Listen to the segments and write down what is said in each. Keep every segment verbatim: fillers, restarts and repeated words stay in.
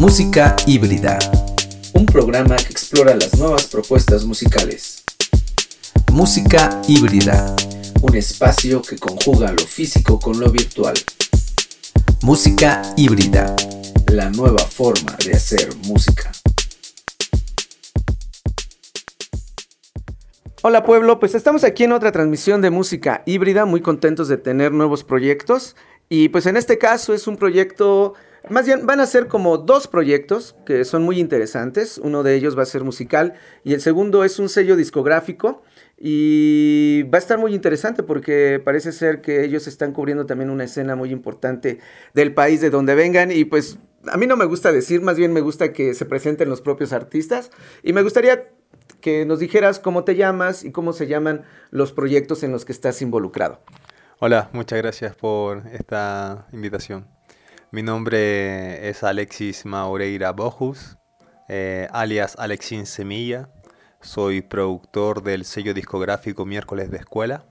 Música híbrida, un programa que explora las nuevas propuestas musicales. Música híbrida, un espacio que conjuga lo físico con lo virtual. Música híbrida, la nueva forma de hacer música. Hola pueblo, pues estamos aquí en otra transmisión de música híbrida, muy contentos de tener nuevos proyectos y pues en este caso es un proyecto, más bien van a ser como dos proyectos que son muy interesantes, uno de ellos va a ser musical y el segundo es un sello discográfico y va a estar muy interesante porque parece ser que ellos están cubriendo también una escena muy importante del país de donde vengan y pues a mí no me gusta decir, más bien me gusta que se presenten los propios artistas y me gustaría que nos dijeras cómo te llamas y cómo se llaman los proyectos en los que estás involucrado. Hola, muchas gracias por esta invitación. Mi nombre es Alexis Maureira Bojus, eh, alias Alexín Semilla. Soy productor del sello discográfico Miércoles de Escuela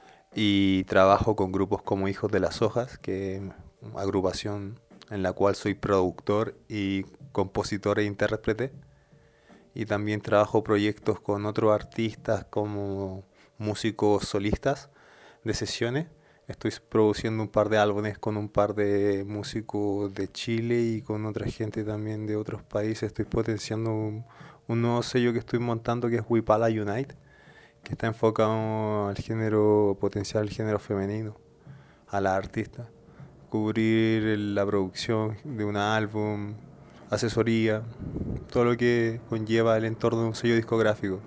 y trabajo con grupos como Hijos de las Hojas, que es una agrupación en la cual soy productor y compositor e intérprete. Y también trabajo proyectos con otros artistas como músicos solistas de sesiones. Estoy produciendo un par de álbumes con un par de músicos de Chile y con otra gente también de otros países. Estoy potenciando un, un nuevo sello que estoy montando que es Wipala Unite, que está enfocado al género, potenciar el género femenino, a la artista. Cubrir la producción de un álbum, asesoría, todo lo que conlleva el entorno de un sello discográfico.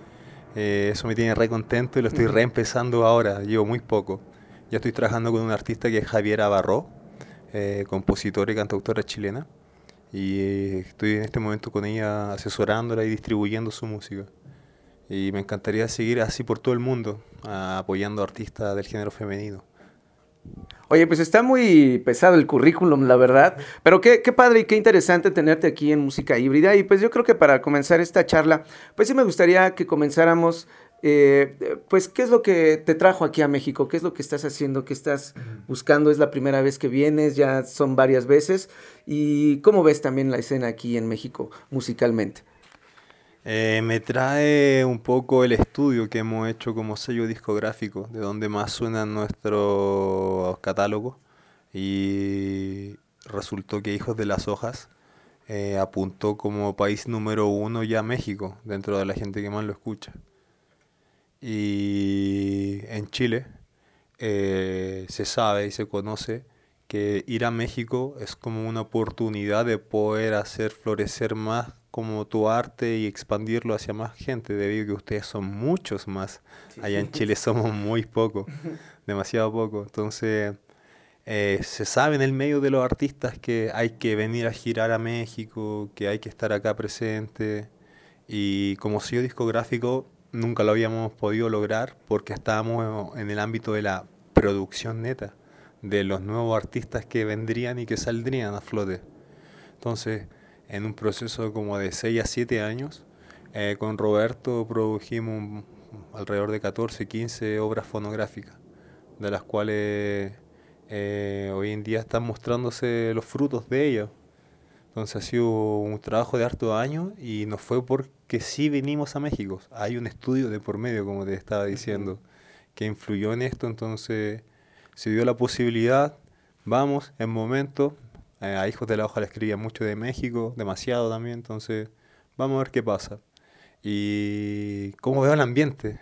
Eh, eso me tiene re contento y lo estoy reempezando ahora, llevo muy poco. Ya estoy trabajando con un artista que es Javiera Barró, eh, compositora y cantautora chilena, y eh, estoy en este momento con ella asesorándola y distribuyendo su música. Y me encantaría seguir así por todo el mundo, a, apoyando a artistas del género femenino. Oye, pues está muy pesado el currículum, la verdad, pero qué, qué padre y qué interesante tenerte aquí en Música Híbrida. Y pues yo creo que para comenzar esta charla, pues sí me gustaría que comenzáramos, eh, pues qué es lo que te trajo aquí a México, qué es lo que estás haciendo, qué estás buscando, es la primera vez que vienes, ya son varias veces, y cómo ves también la escena aquí en México musicalmente. Eh, me trae un poco el estudio que hemos hecho como sello discográfico, de donde más suenan nuestros catálogos, y resultó que Hijos de las Hojas eh, apuntó como país número uno ya México, dentro de la gente que más lo escucha. Y en Chile eh, se sabe y se conoce que ir a México es como una oportunidad de poder hacer florecer más como tu arte y expandirlo hacia más gente, debido a que ustedes son muchos más. Allá en Chile somos muy pocos, demasiado pocos. Entonces, eh, se sabe en el medio de los artistas que hay que venir a girar a México, que hay que estar acá presente. Y como sello discográfico, nunca lo habíamos podido lograr porque estábamos en el ámbito de la producción neta, de los nuevos artistas que vendrían y que saldrían a flote. Entonces, en un proceso como de seis a siete años, eh, con Roberto produjimos un, alrededor de catorce, quince obras fonográficas, de las cuales eh, hoy en día están mostrándose los frutos de ellas. Entonces ha sido un trabajo de hartos años y no fue porque sí vinimos a México. Hay un estudio de por medio, como te estaba diciendo, que influyó en esto, entonces se dio la posibilidad, vamos, en momento. Eh, a Hijos de la Hoja le escribía mucho de México, demasiado también, entonces vamos a ver qué pasa. Y cómo veo el ambiente.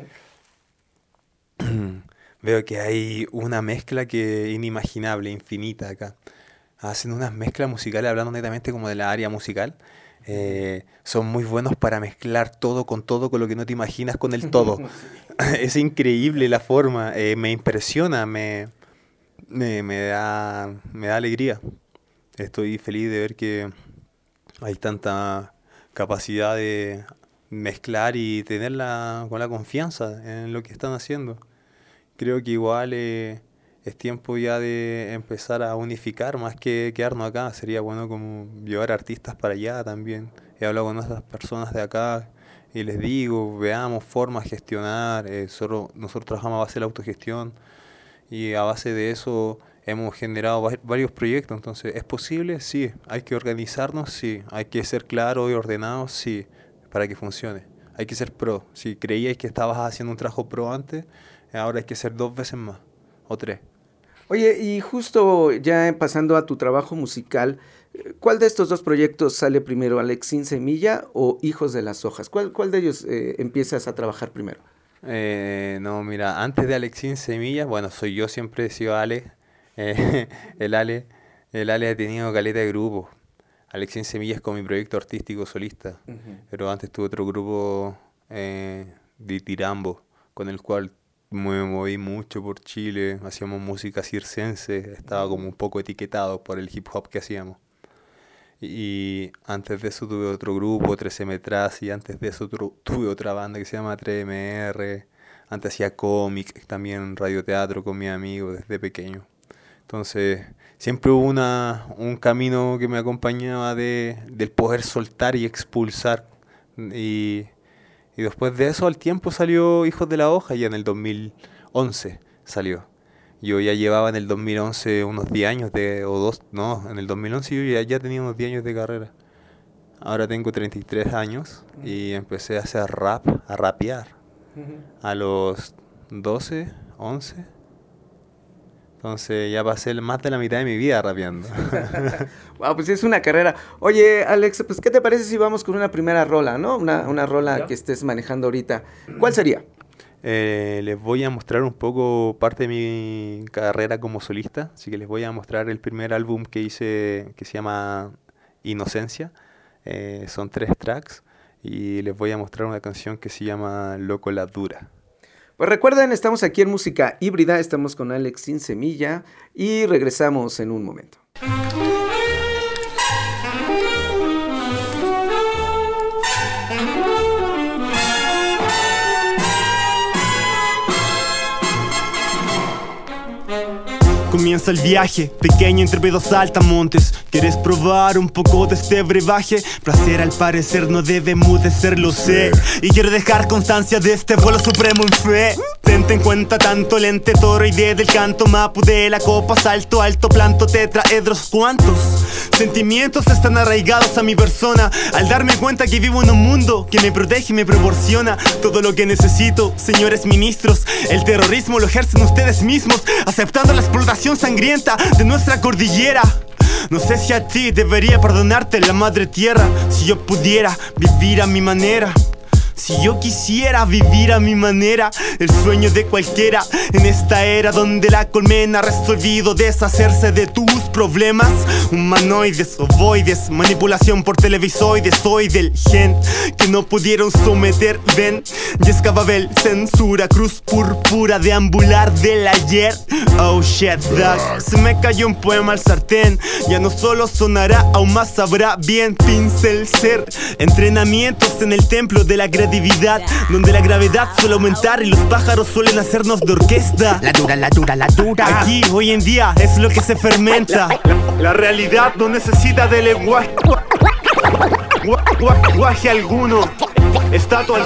Uh-huh. Veo que hay una mezcla que inimaginable, infinita acá. Hacen unas mezclas musicales, hablando netamente como de la área musical. Eh, son muy buenos para mezclar todo con todo, con lo que no te imaginas con el todo. Es increíble la forma, eh, me impresiona, me... Me, me da me da alegría. Estoy feliz de ver que hay tanta capacidad de mezclar y tenerla con la confianza en lo que están haciendo. Creo que igual eh, es tiempo ya de empezar a unificar más que quedarnos acá. Sería bueno como llevar artistas para allá también. He hablado con otras personas de acá y les digo, veamos formas de gestionar. Eh, solo, nosotros trabajamos a base de la autogestión. Y a base de eso hemos generado va- varios proyectos. Entonces, ¿es posible? Sí. ¿Hay que organizarnos? Sí. ¿Hay que ser claros y ordenados? Sí, para que funcione. Hay que ser pro. Si creíais que estabas haciendo un trabajo pro antes, ahora hay que ser dos veces más o tres. Oye, y justo ya pasando a tu trabajo musical, ¿cuál de estos dos proyectos sale primero, Alexín Semilla o Hijos de las Hojas? ¿Cuál, cuál de ellos eh, empiezas a trabajar primero? Eh, no, mira, antes de Alexín Semilla, bueno, soy yo, siempre he sido Ale. eh, el Ale, el Ale ha tenido caleta de grupos. Alexín Semilla es con mi proyecto artístico solista, Ujú. pero antes tuve otro grupo eh, de Tirambo, con el cual me moví mucho por Chile, hacíamos música circense, estaba como un poco etiquetado por el hip hop que hacíamos. Y antes de eso tuve otro grupo, tres eme Tras, y antes de eso tru- tuve otra banda que se llama tres eme erre. Antes hacía cómic, también radioteatro con mis amigos desde pequeño. Entonces, siempre hubo una, un camino que me acompañaba de, del poder soltar y expulsar. Y, y después de eso, al tiempo salió Hijos de la Hoja, y en el dos mil once salió. Yo ya llevaba en el dos mil once unos diez años de, o dos, no, en el dos mil once yo ya, ya tenía unos diez años de carrera. Ahora tengo treinta y tres años y empecé a hacer rap, a rapear a los doce, once. Entonces ya pasé más de la mitad de mi vida rapeando. Wow, pues es una carrera. Oye, Alex, pues ¿qué te parece si vamos con una primera rola, ¿no? Una, una rola ¿Ya? que estés manejando ahorita. ¿Cuál sería? Eh, les voy a mostrar un poco parte de mi carrera como solista, así que les voy a mostrar el primer álbum que hice que se llama Inocencia. Eh, son tres tracks y les voy a mostrar una canción que se llama Loco la Dura. Pues recuerden, estamos aquí en Música Híbrida, estamos con Alexín Semilla y regresamos en un momento. Comienza el viaje, pequeño entre dos saltamontes. ¿Quieres probar un poco de este brebaje? Placer al parecer no debe mudecer, lo sé. Y quiero dejar constancia de este vuelo supremo en fe. Tente en cuenta tanto lente, toroide del canto, mapu de la copa, salto alto, planto, tetraedros. ¿Cuántos sentimientos están arraigados a mi persona? Al darme cuenta que vivo en un mundo que me protege y me proporciona todo lo que necesito, señores ministros. El terrorismo lo ejercen ustedes mismos, aceptando la explotación sangrienta de nuestra cordillera. No sé si a ti debería perdonarte la madre tierra, si yo pudiera vivir a mi manera. Si yo quisiera vivir a mi manera, el sueño de cualquiera en esta era donde la colmena ha resolvido deshacerse de tus problemas. Humanoides, ovoides, manipulación por televisoides. Soy del gen que no pudieron someter, ven. Yesca Babel, censura, cruz púrpura, deambular del ayer. Oh shit, dog, se me cayó un poema al sartén. Ya no solo sonará, aún más sabrá bien. Pincel ser, entrenamientos en el templo de la credibilidad, donde la gravedad suele aumentar y los pájaros suelen hacernos de orquesta. La dura, la dura, la dura. Aquí, hoy en día, es lo que se fermenta. La, la realidad no necesita de lenguaje, lenguaje alguno. Está tu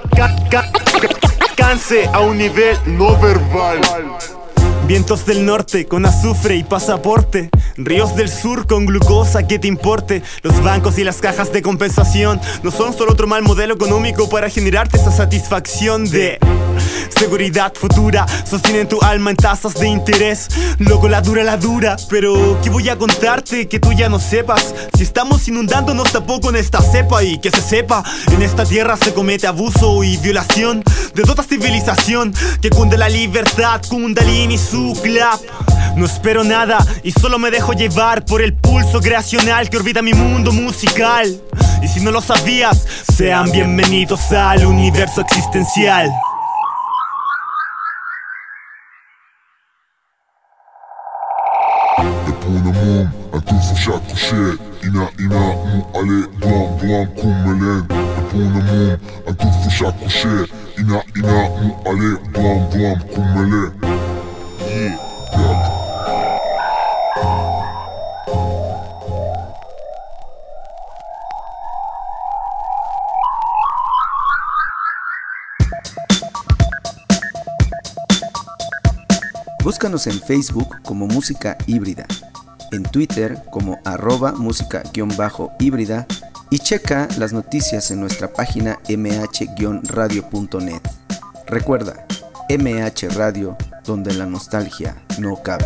alcance a un nivel no verbal. Vientos del norte con azufre y pasaporte. Ríos del sur con glucosa, que te importe. Los bancos y las cajas de compensación no son solo otro mal modelo económico para generarte esa satisfacción de seguridad futura. Sostienen tu alma en tasas de interés. Loco la dura, la dura. Pero ¿qué voy a contarte que tú ya no sepas? Si estamos inundándonos tampoco en esta cepa. Y que se sepa, en esta tierra se comete abuso y violación de toda civilización. Que cunde la libertad, Kundalini su clap. No espero nada y solo me dejo llevar por el pulso creacional que orbita mi mundo musical. Y si no lo sabías, sean bienvenidos al universo existencial. Eponamon, atufu shakushe, ina ina mu ale duam duam kumelen. Eponamon, atufu shakushe, ina ina mu ale duam duam kumelen. Yeah, yeah. Búscanos en Facebook como Música Híbrida, en Twitter como arroba música-híbrida y checa las noticias en nuestra página eme hache radio punto net. Recuerda, eme hache Radio, donde la nostalgia no cabe.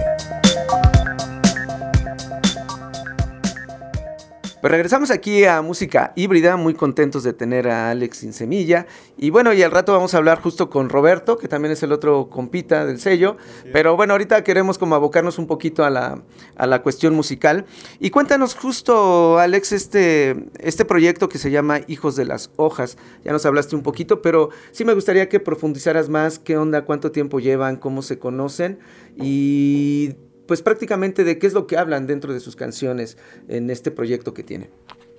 Pues regresamos aquí a Música Híbrida, muy contentos de tener a Alex Insemilla. Y bueno, y al rato vamos a hablar justo con Roberto, que también es el otro compita del sello. Pero bueno, ahorita queremos como abocarnos un poquito a la, a la cuestión musical. Y cuéntanos justo, Alex, este, este proyecto que se llama Hijos de las Hojas. Ya nos hablaste un poquito, pero sí me gustaría que profundizaras más qué onda, cuánto tiempo llevan, cómo se conocen y pues prácticamente de qué es lo que hablan dentro de sus canciones en este proyecto que tienen.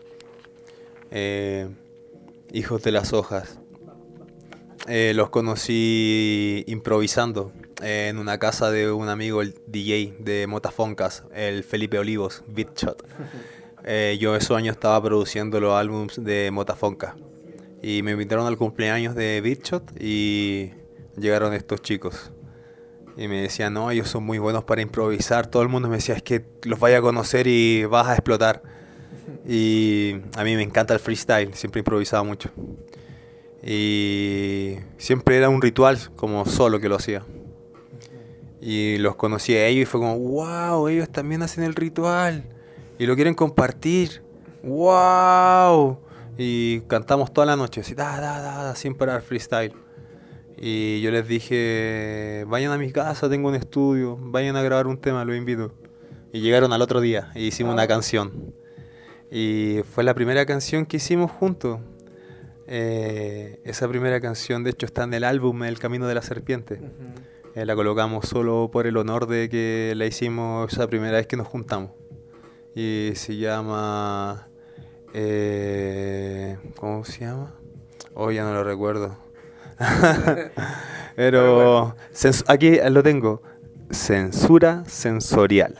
Eh, Hijos de las Hojas. Eh, los conocí improvisando eh, en una casa de un amigo, el D J de Motafoncas, el Felipe Olivos, Beatshot. Eh, yo esos años estaba produciendo los álbumes de Motafonca y me invitaron al cumpleaños de Beatshot y llegaron estos chicos. Y me decían, no, ellos son muy buenos para improvisar. Todo el mundo me decía, es que los vaya a conocer y vas a explotar. Y a mí me encanta el freestyle, siempre improvisaba mucho. Y siempre era un ritual, como solo que lo hacía. Y los conocí a ellos y fue como, wow, ellos también hacen el ritual. Y lo quieren compartir. Wow. Y cantamos toda la noche, así, da, da, da, da, sin parar freestyle. Y yo les dije, vayan a mi casa, tengo un estudio, vayan a grabar un tema, los invito. Y llegaron al otro día y hicimos una canción. Y fue la primera canción que hicimos juntos. Eh, esa primera canción, de hecho, está en el álbum El Camino de la Serpiente. Uh-huh. Eh, la colocamos solo por el honor de que la hicimos esa primera vez que nos juntamos. Y se llama... Eh, ¿Cómo se llama? Oh, ya no lo recuerdo. Pero cens- aquí lo tengo. Censura sensorial.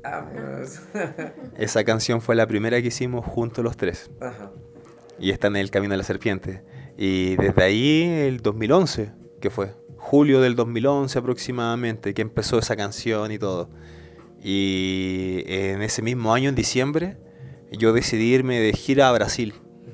Esa canción fue la primera que hicimos juntos los tres. Ajá. Y está en El Camino de la Serpiente. Y desde ahí, el dos mil once, que fue julio del dos mil once aproximadamente, que empezó esa canción y todo. Y en ese mismo año, en diciembre, yo decidí irme de gira a Brasil.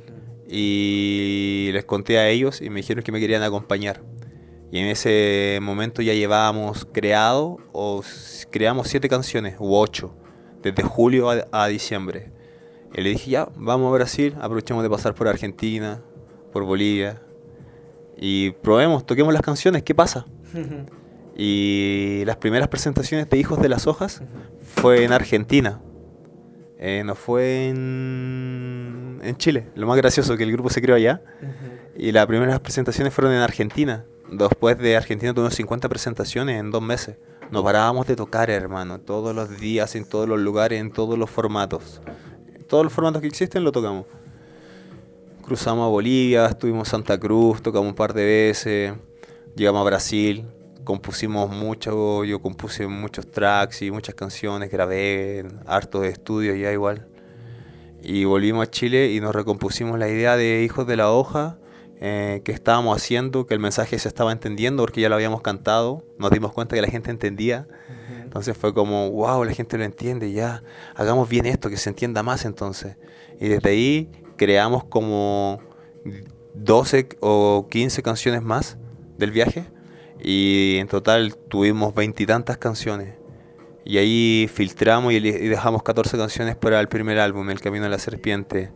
Y les conté a ellos y me dijeron que me querían acompañar. Y en ese momento ya llevábamos creado, o creamos siete canciones, u ocho, desde julio a, a diciembre. Y le dije, ya, vamos a Brasil, aprovechemos de pasar por Argentina, por Bolivia, y probemos, toquemos las canciones, ¿qué pasa? Uh-huh. Y las primeras presentaciones de Hijos de las Hojas uh-huh. fue en Argentina. Eh, no fue en, en Chile. Lo más gracioso que el grupo se creó allá. Uh-huh. Y las primeras presentaciones fueron en Argentina. Después de Argentina tuvimos cincuenta presentaciones en dos meses. No parábamos de tocar, hermano. Todos los días, en todos los lugares, en todos los formatos. Todos los formatos que existen lo tocamos. Cruzamos a Bolivia, estuvimos en Santa Cruz, tocamos un par de veces. Llegamos a Brasil. Compusimos mucho, yo compuse muchos tracks y muchas canciones, grabé en hartos estudios ya igual. Y volvimos a Chile y nos recompusimos la idea de Hijos de la Hoja, eh, que estábamos haciendo, que el mensaje se estaba entendiendo porque ya lo habíamos cantado, nos dimos cuenta que la gente entendía. Uh-huh. Entonces fue como, wow, la gente lo entiende, ya, hagamos bien esto, que se entienda más entonces. Y desde ahí creamos como doce o quince canciones más del viaje. Y en total tuvimos veintitantas canciones. Y ahí filtramos y dejamos catorce canciones para el primer álbum, El Camino de la Serpiente.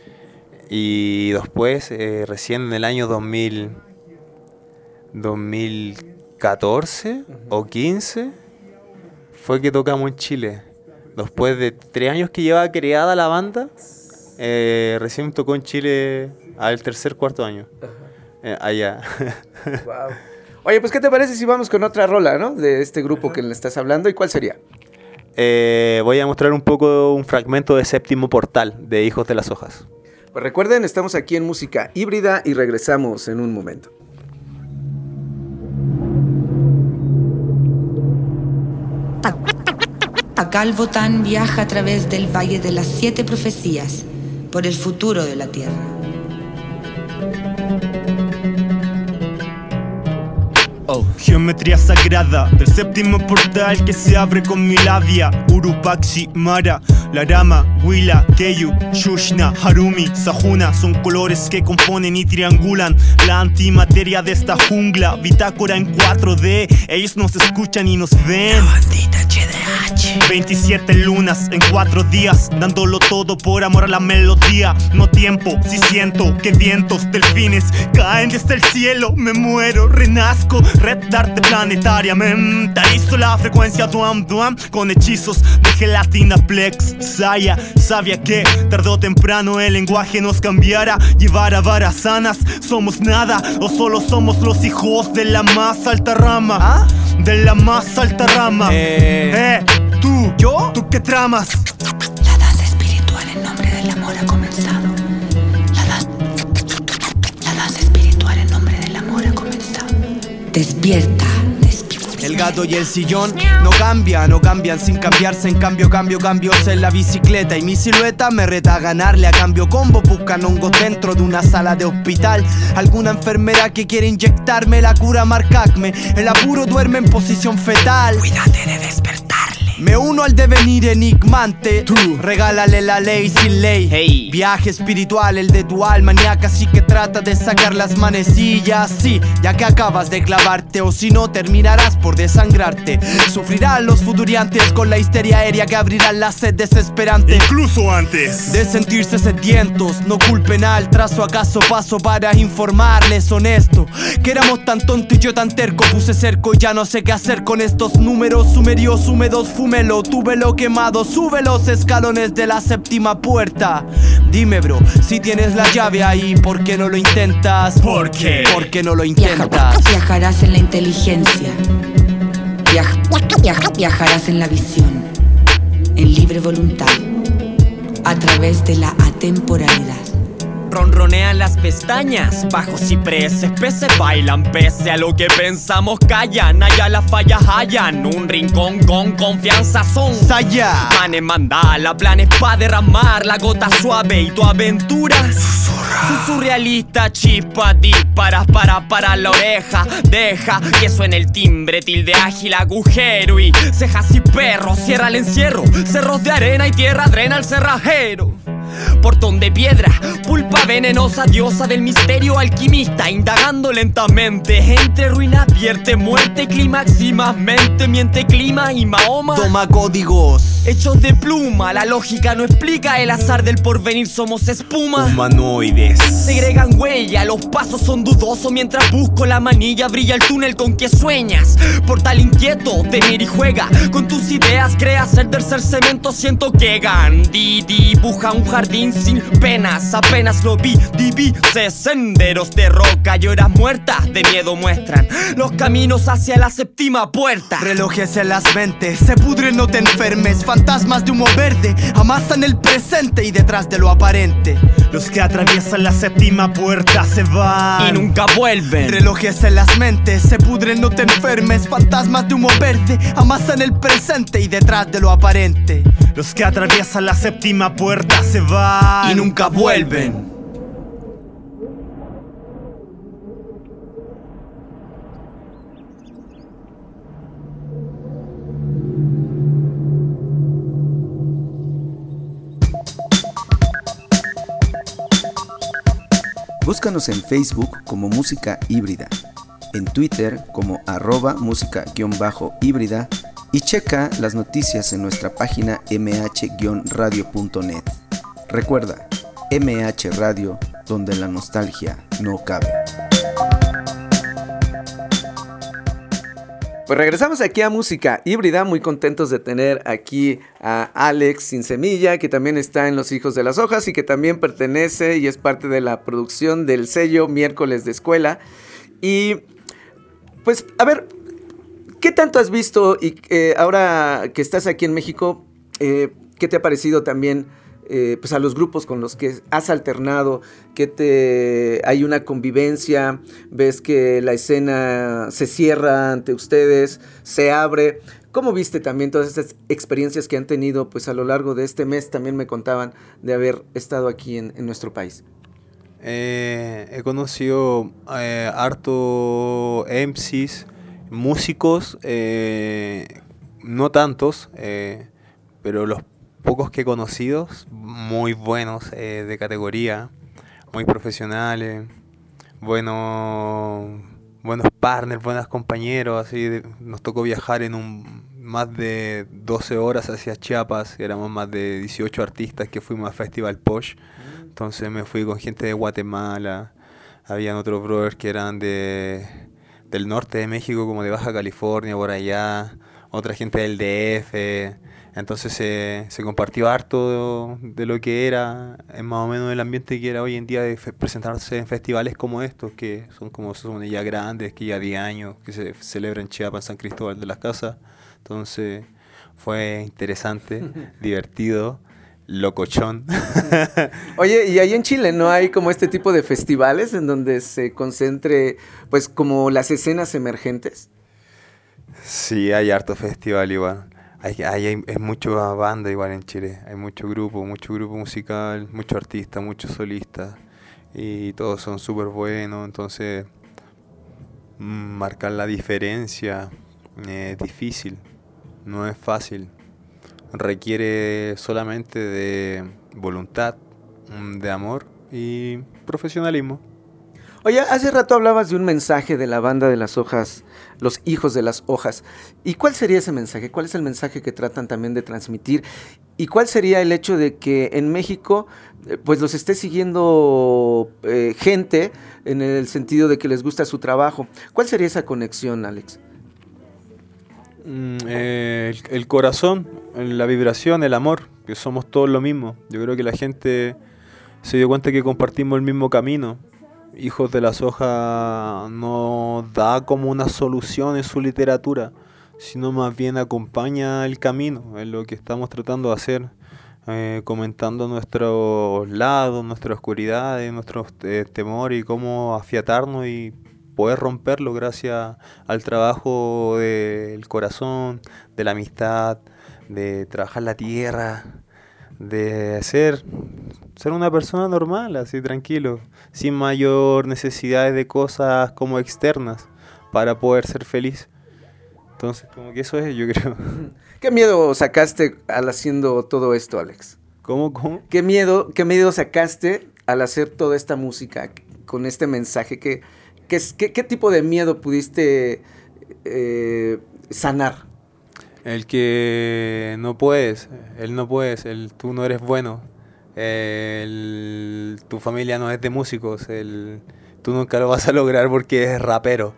Y después, eh, recién en el año dos mil, dos mil catorce uh-huh. o quince, fue que tocamos en Chile. Después de tres años que llevaba creada la banda, eh, recién tocó en Chile al tercer, cuarto año. Uh-huh. Eh, allá. Wow. Oye, pues ¿qué te parece si vamos con otra rola, ¿no? De este grupo que le estás hablando. ¿Y cuál sería? Eh, voy a mostrar un poco un fragmento de Séptimo Portal, de Hijos de las Hojas. Pues recuerden, estamos aquí en Música Híbrida y regresamos en un momento. Acalbotán viaja a través del Valle de las Siete Profecías por el futuro de la Tierra. Oh. Geometría sagrada del séptimo portal que se abre con mi labia. Urupaxi, Mara, Larama, Huila, Keyu, Shushna, Harumi, Sahuna son colores que componen y triangulan la antimateria de esta jungla. Bitácora en cuatro D, ellos nos escuchan y nos ven. veintisiete lunas en cuatro días, dándolo todo por amor a la melodía. No tiempo, si siento que vientos, delfines caen desde el cielo. Me muero, renazco, red d'arte planetaria. Mentalizo la frecuencia duam duam con hechizos de gelatina plex. Saya, sabía que tarde o temprano el lenguaje nos cambiara. Llevar a varas sanas, somos nada o solo somos los hijos de la más alta rama. ¿Ah? De la más alta rama. Eh, eh tú, yo, tú qué tramas. La danza espiritual en nombre del amor ha comenzado. La, dan la danza espiritual en nombre del amor ha comenzado. Despierta, despierta. El gato y el sillón no cambian, no cambian sin cambiarse. En cambio, cambio, cambios en la bicicleta. Y mi silueta me reta a ganarle a cambio combo. Buscan hongos dentro de una sala de hospital. Alguna enfermera que quiere inyectarme la cura marca Acme. El apuro duerme en posición fetal. Cuídate de despertarle. Me uno al devenir enigmante. Tú, regálale la ley sin ley. Hey. Viaje espiritual, el de tu alma niaca. Así que trata de sacar las manecillas. Sí, ya que acabas de clavarte. O si no, terminarás por desangrarte. Sufrirán los futuriantes con la histeria aérea que abrirán la sed desesperante. Incluso antes de sentirse sedientos, no culpen al trazo. ¿Acaso paso para informarles honesto? Que éramos tan tontos y yo tan terco. Puse cerco y ya no sé qué hacer con estos números sumerios húmedos. Fúmelo, túvelo quemado, sube los escalones de la séptima puerta. Dime bro, si tienes la llave ahí, ¿por qué no lo intentas? ¿Por qué? ¿Por qué no lo intentas? Viajarás en la inteligencia. Viaj viaj viajarás en la visión. En libre voluntad. A través de la atemporalidad. Ronronean las pestañas, bajo cipreses, peces bailan, pese a lo que pensamos callan, allá las fallas hallan, un rincón con confianza son. Saya. Manes mandala, planes pa' derramar la gota suave y tu aventura. Su surrealista chispa, disparas para para la oreja, deja que suene el timbre, tilde ágil agujero y cejas y perros, cierra el encierro, cerros de arena y tierra drena al cerrajero. Portón de piedra, pulpa venenosa, diosa del misterio alquimista, indagando lentamente, entre ruina vierte muerte, clímax y más mente, miente clima y Mahoma. Toma códigos hechos de pluma, la lógica no explica el azar del porvenir, somos espuma. Humanoides segregan huella, los pasos son dudosos mientras busco la manilla, brilla el túnel con que sueñas. Portal inquieto, tener y juega con tus ideas, creas el tercer cemento, siento que Gandhi dibuja un jardín sin penas, apenas lo vi, divisé senderos de roca y horas muertas de miedo muestran los caminos hacia la séptima puerta. Relojes en las mentes, se pudren, no te enfermes. Fantasmas de humo verde amasan el presente y detrás de lo aparente. Los que atraviesan la séptima puerta se van y nunca vuelven. Relojes en las mentes, se pudren, no te enfermes. Fantasmas de humo verde amasan el presente y detrás de lo aparente. Los que atraviesan la séptima puerta se van y nunca vuelven. Búscanos en Facebook como Música Híbrida, en Twitter como arroba música-híbrida y checa las noticias en nuestra página m h radio punto net. Recuerda, M H Radio, donde la nostalgia no cabe. Pues regresamos aquí a Música Híbrida, muy contentos de tener aquí a Alex Sin Semilla, que también está en Los Hijos de las Hojas y que también pertenece y es parte de la producción del sello Miércoles de Escuela. Y pues, a ver, ¿qué tanto has visto y eh, ahora que estás aquí en México, eh, qué te ha parecido también eh, pues a los grupos con los que has alternado? ¿Qué te hay una convivencia? ¿Ves que la escena se cierra ante ustedes, se abre? ¿Cómo viste también todas estas experiencias que han tenido pues a lo largo de este mes? También me contaban de haber estado aquí en, en nuestro país. Eh, he conocido eh, harto M Cs músicos, eh, no tantos, eh, pero los pocos que he conocido, muy buenos, eh, de categoría, muy profesionales, buenos, buenos partners, buenos compañeros. Así de- nos tocó viajar en un más de doce horas hacia Chiapas, éramos más de dieciocho artistas que fuimos al Festival Posh. Entonces me fui con gente de Guatemala, habían otros brothers que eran de del norte de México, como de Baja California, por allá, otra gente del D F. Entonces se, se compartió harto de, de lo que era, eh, más o menos el ambiente que era hoy en día de fe- presentarse en festivales como estos, que son como son ya grandes, que ya diez años, que se celebran en Chiapas, en San Cristóbal de las Casas. Entonces fue interesante, divertido, locochón. Oye, y ahí en Chile no hay como este tipo de festivales en donde se concentre, pues, como las escenas emergentes. Sí, hay harto festival igual. Hay, hay, hay, hay mucha banda igual en Chile. Hay mucho grupo, mucho grupo musical, muchos artistas, muchos solistas. Y todos son súper buenos. Entonces, mm, marcar la diferencia es difícil. No es fácil. Requiere solamente de voluntad, mm, de amor y profesionalismo. Oye, hace rato hablabas de un mensaje de la banda de las hojas, los hijos de las hojas. ¿Y cuál sería ese mensaje? ¿Cuál es el mensaje que tratan también de transmitir? ¿Y cuál sería el hecho de que en México eh, pues los esté siguiendo eh, gente en el sentido de que les gusta su trabajo? ¿Cuál sería esa conexión, Alex? Mm, eh, el, el corazón, la vibración, el amor, que somos todos lo mismo. Yo creo que la gente se dio cuenta que compartimos el mismo camino. Hijos de las Hojas no da como una solución en su literatura, sino más bien acompaña el camino, es lo que estamos tratando de hacer, eh, comentando nuestros lados, nuestras oscuridades, nuestros eh, temores y cómo afiatarnos y poder romperlo gracias al trabajo del corazón, de la amistad, de trabajar la tierra, de ser, ser una persona normal, así tranquilo, sin mayor necesidades de cosas como externas para poder ser feliz. Entonces, como que eso es, yo creo. ¿Qué miedo sacaste al haciendo todo esto, Alex? ¿Cómo, cómo? ¿Qué miedo, qué miedo sacaste al hacer toda esta música con este mensaje? ¿Qué, qué, es- qué- qué tipo de miedo pudiste eh, sanar? El que no puedes, el no puedes, el tú no eres bueno, el, tu familia no es de músicos, el, tú nunca lo vas a lograr porque eres rapero.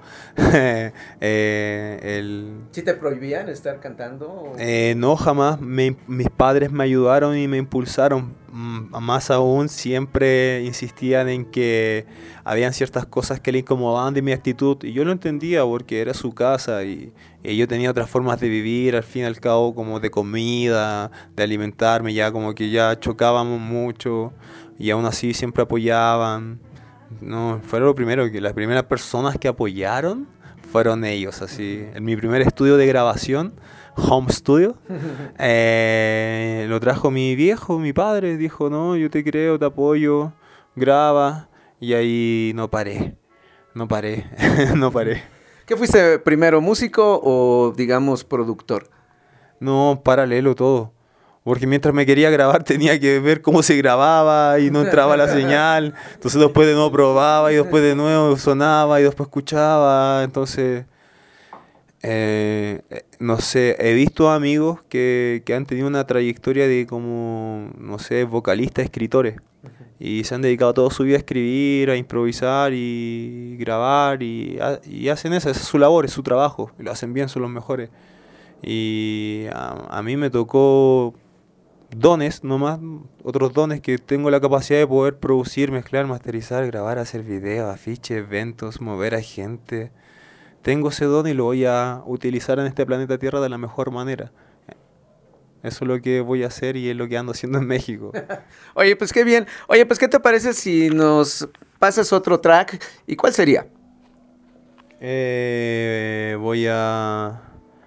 eh, el, ¿Sí te prohibían estar cantando? o- Eh, no, jamás. Me- mis padres me ayudaron y me impulsaron. Mm, Más aún, siempre insistían en que habían ciertas cosas que le incomodaban de mi actitud. Y yo lo entendía porque era su casa y, y yo tenía otras formas de vivir, al fin y al cabo, como de comida, de alimentarme, ya como que ya chocábamos mucho y aún así siempre apoyaban. No, fue lo primero, que las primeras personas que apoyaron fueron ellos, así. En mi primer estudio de grabación, home studio, eh, lo trajo mi viejo, mi padre, dijo, no, yo te creo, te apoyo, graba, y ahí no paré, no paré, no paré. ¿Qué fuiste primero, músico o, digamos, productor? No, paralelo todo. Porque mientras me quería grabar tenía que ver cómo se grababa y no entraba la señal. Entonces después de nuevo probaba y después de nuevo sonaba y después escuchaba. Entonces, eh, eh, no sé, he visto amigos que, que han tenido una trayectoria de como, no sé, vocalistas, escritores. Y se han dedicado toda su vida a escribir, a improvisar y grabar y, ha- y hacen eso, esa es su labor, es su trabajo. Y lo hacen bien, son los mejores. Y a, a mí me tocó dones nomás, otros dones que tengo la capacidad de poder producir, mezclar, masterizar, grabar, hacer videos, afiches, eventos, mover a gente. Tengo ese don y lo voy a utilizar en este planeta Tierra de la mejor manera. Eso es lo que voy a hacer y es lo que ando haciendo en México. Oye, pues qué bien. Oye, pues ¿qué te parece si nos pasas otro track? ¿Y cuál sería? Eh, voy a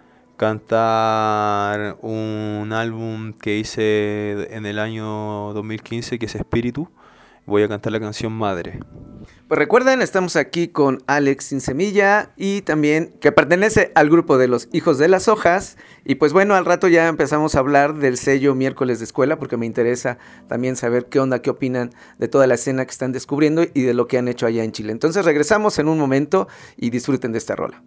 cantar un álbum que hice en el año dos mil quince que es Espíritu. Voy a cantar la canción Madre. Pues recuerden, estamos aquí con Alex Sin Semilla y también que pertenece al grupo de los Hijos de las Hojas. Y pues bueno, al rato ya empezamos a hablar del sello Miércoles de Escuela porque me interesa también saber qué onda, qué opinan de toda la escena que están descubriendo y de lo que han hecho allá en Chile. Entonces regresamos en un momento y disfruten de esta rola.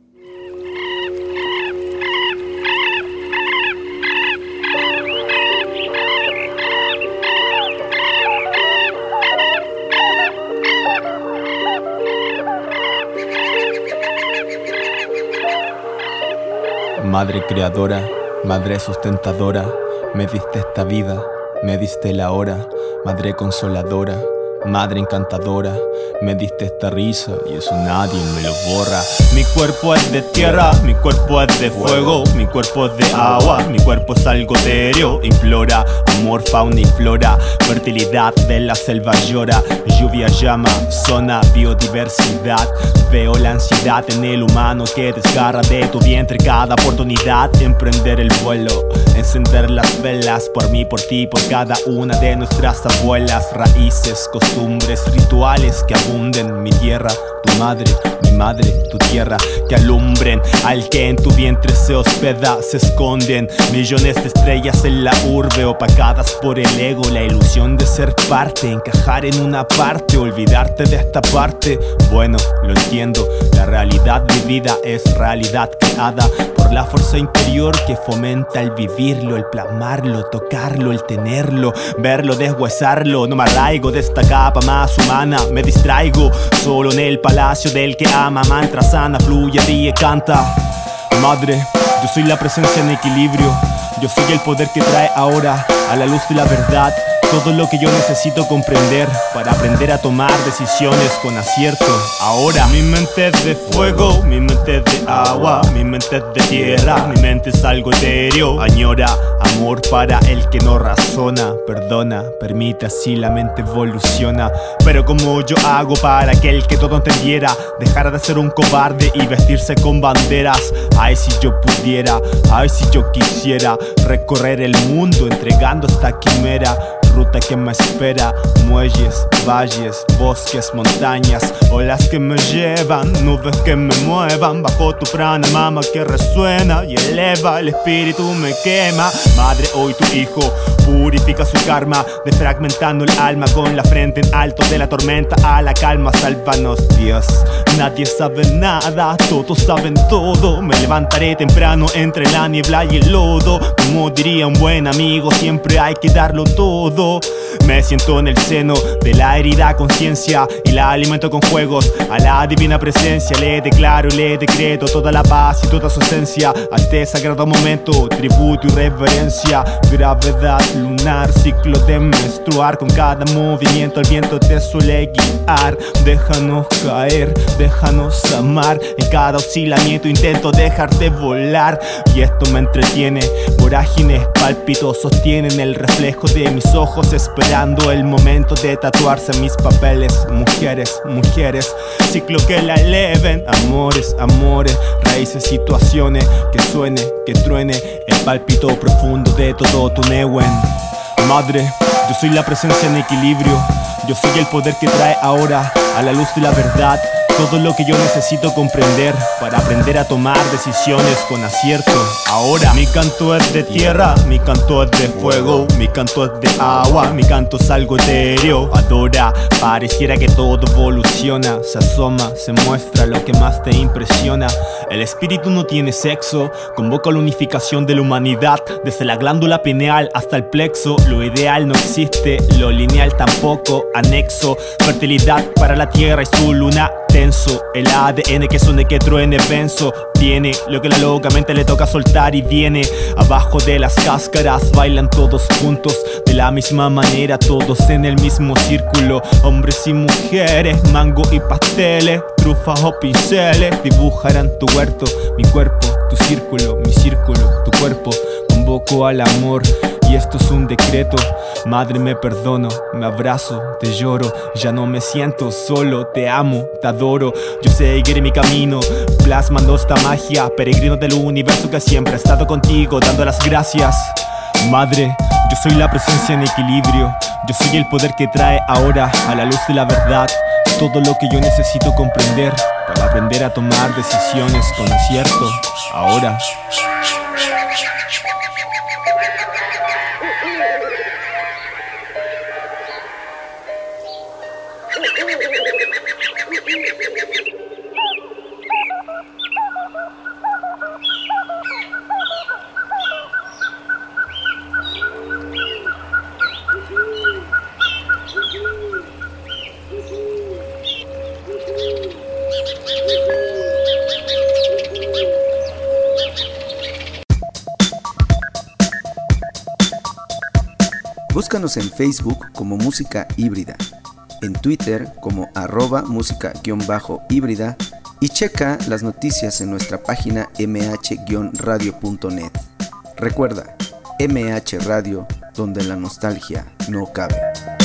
Madre creadora, madre sustentadora, me diste esta vida, me diste la hora, madre consoladora, madre encantadora, me diste esta risa y eso nadie me lo borra. Mi cuerpo es de tierra, mi cuerpo es de fuego, mi cuerpo es de agua, mi cuerpo es algo etéreo, implora amor, fauna y flora, fertilidad de la selva llora, lluvia llama, zona, biodiversidad. Veo la ansiedad en el humano que desgarra de tu vientre cada oportunidad. Emprender el vuelo, encender las velas por mí, por ti, por cada una de nuestras abuelas. Raíces, costumbres, rituales que abunden mi tierra, tu madre, mi madre, tu tierra, que alumbren al que en tu vientre se hospeda. Se esconden millones de estrellas en la urbe, opacadas por el ego, la ilusión de ser parte, encajar en una parte, olvidarte de esta parte. Bueno, lo entiendo, la realidad vivida es realidad creada por la fuerza interior que fomenta el vivirlo, el plasmarlo, tocarlo, el tenerlo, verlo, deshuesarlo. No me arraigo de esta capa más humana, me distraigo solo en el palacio del que ama. Mantra sana, fluye, ríe, canta. Madre, yo soy la presencia en equilibrio, yo soy el poder que trae ahora a la luz de la verdad todo lo que yo necesito comprender para aprender a tomar decisiones con acierto. Ahora mi mente es de fuego, mi mente es de agua, mi mente es de tierra, mi mente es algo etéreo. Añora amor para el que no razona, perdona, permite así la mente evoluciona. Pero como yo hago para que el que todo entendiera dejara de ser un cobarde y vestirse con banderas. Ay, si yo pudiera, ay, si yo quisiera recorrer el mundo entregando esta quimera. Ruta que me espera, muelles, valles, bosques, montañas, olas que me llevan, nubes que me muevan, bajo tu prana mama que resuena y eleva, el espíritu me quema. Madre, hoy tu hijo purifica su karma, defragmentando el alma con la frente en alto, de la tormenta a la calma, sálvanos Dios. Nadie sabe nada, todos saben todo, me levantaré temprano entre la niebla y el lodo. Como diría un buen amigo, siempre hay que darlo todo. Me siento en el seno de la herida conciencia y la alimento con juegos a la divina presencia. Le declaro y le decreto toda la paz y toda su esencia a este sagrado momento, tributo y reverencia. Gravedad lunar, ciclo de menstruar, con cada movimiento el viento te suele guiar. Déjanos caer, déjanos amar, en cada oscilamiento intento dejarte volar. Y esto me entretiene, vorágines, pálpitos sostienen el reflejo de mis ojos, esperando el momento de tatuarse mis papeles. Mujeres, mujeres, ciclo que la eleven. Amores, amores, raíces, situaciones, que suene, que truene el pálpito profundo de todo tu neuen. Madre, yo soy la presencia en equilibrio, yo soy el poder que trae ahora a la luz de la verdad todo lo que yo necesito comprender para aprender a tomar decisiones con acierto. Ahora mi canto es de tierra, mi canto es de fuego, mi canto es de agua, mi canto es algo etéreo. Adora, pareciera que todo evoluciona, se asoma, se muestra lo que más te impresiona. El espíritu no tiene sexo, convoca la unificación de la humanidad, desde la glándula pineal hasta el plexo. Lo ideal no existe, lo lineal tampoco, anexo. Fertilidad para la tierra y su luna tenso, el A D N que suene, que truene, venzo. Tiene lo que la locamente le toca soltar y viene. Abajo de las cáscaras bailan todos juntos, de la misma manera, todos en el mismo círculo. Hombres y mujeres, mango y pasteles, trufas o pinceles, dibujarán tu huerto, mi cuerpo, tu círculo, mi círculo, tu cuerpo. Convoco al amor y esto es un decreto. Madre, me perdono, me abrazo, te lloro, ya no me siento solo, te amo, te adoro. Yo seguiré mi camino, plasmando esta magia, peregrino del universo que siempre ha estado contigo, dando las gracias. Madre, yo soy la presencia en equilibrio, Yo soy el poder que trae ahora a la luz de la verdad todo lo que yo necesito comprender para aprender a tomar decisiones con acierto ahora. Búscanos en Facebook como Música Híbrida, en Twitter como arroba música-híbrida y checa las noticias en nuestra página m h radio punto net. Recuerda, M H Radio, donde la nostalgia no cabe.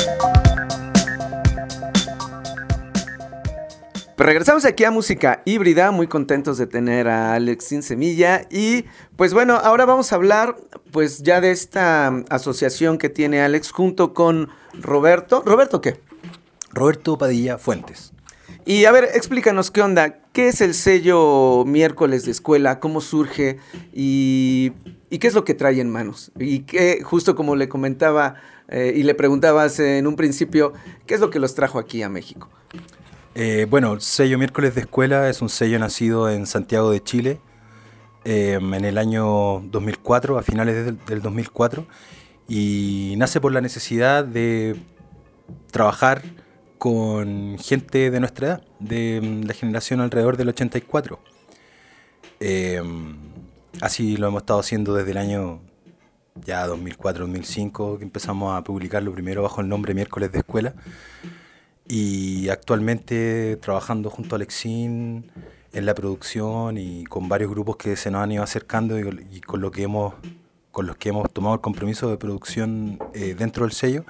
Pues regresamos aquí a Música Híbrida, muy contentos de tener a Alexín Semilla y pues bueno, ahora vamos a hablar pues ya de esta asociación que tiene Alex junto con Roberto. ¿Roberto qué? Roberto Padilla Fuentes. Y a ver, explícanos qué onda, qué es el sello Miércoles de Escuela, cómo surge y, y qué es lo que trae en manos. Y qué, justo como le comentaba eh, y le preguntabas en un principio, ¿qué es lo que los trajo aquí a México? Eh, bueno, el sello Miércoles de Escuela es un sello nacido en Santiago de Chile eh, en el año dos mil cuatro, a finales del, del dos mil cuatro, y nace por la necesidad de trabajar con gente de nuestra edad, de la generación alrededor del ochenta y cuatro. Eh, así lo hemos estado haciendo desde el año ya dos mil cuatro dos mil cinco, que empezamos a publicarlo primero bajo el nombre Miércoles de Escuela. Y actualmente trabajando junto a Alexín en la producción y con varios grupos que se nos han ido acercando y, y con, lo que hemos, con los que hemos tomado el compromiso de producción eh, dentro del sello,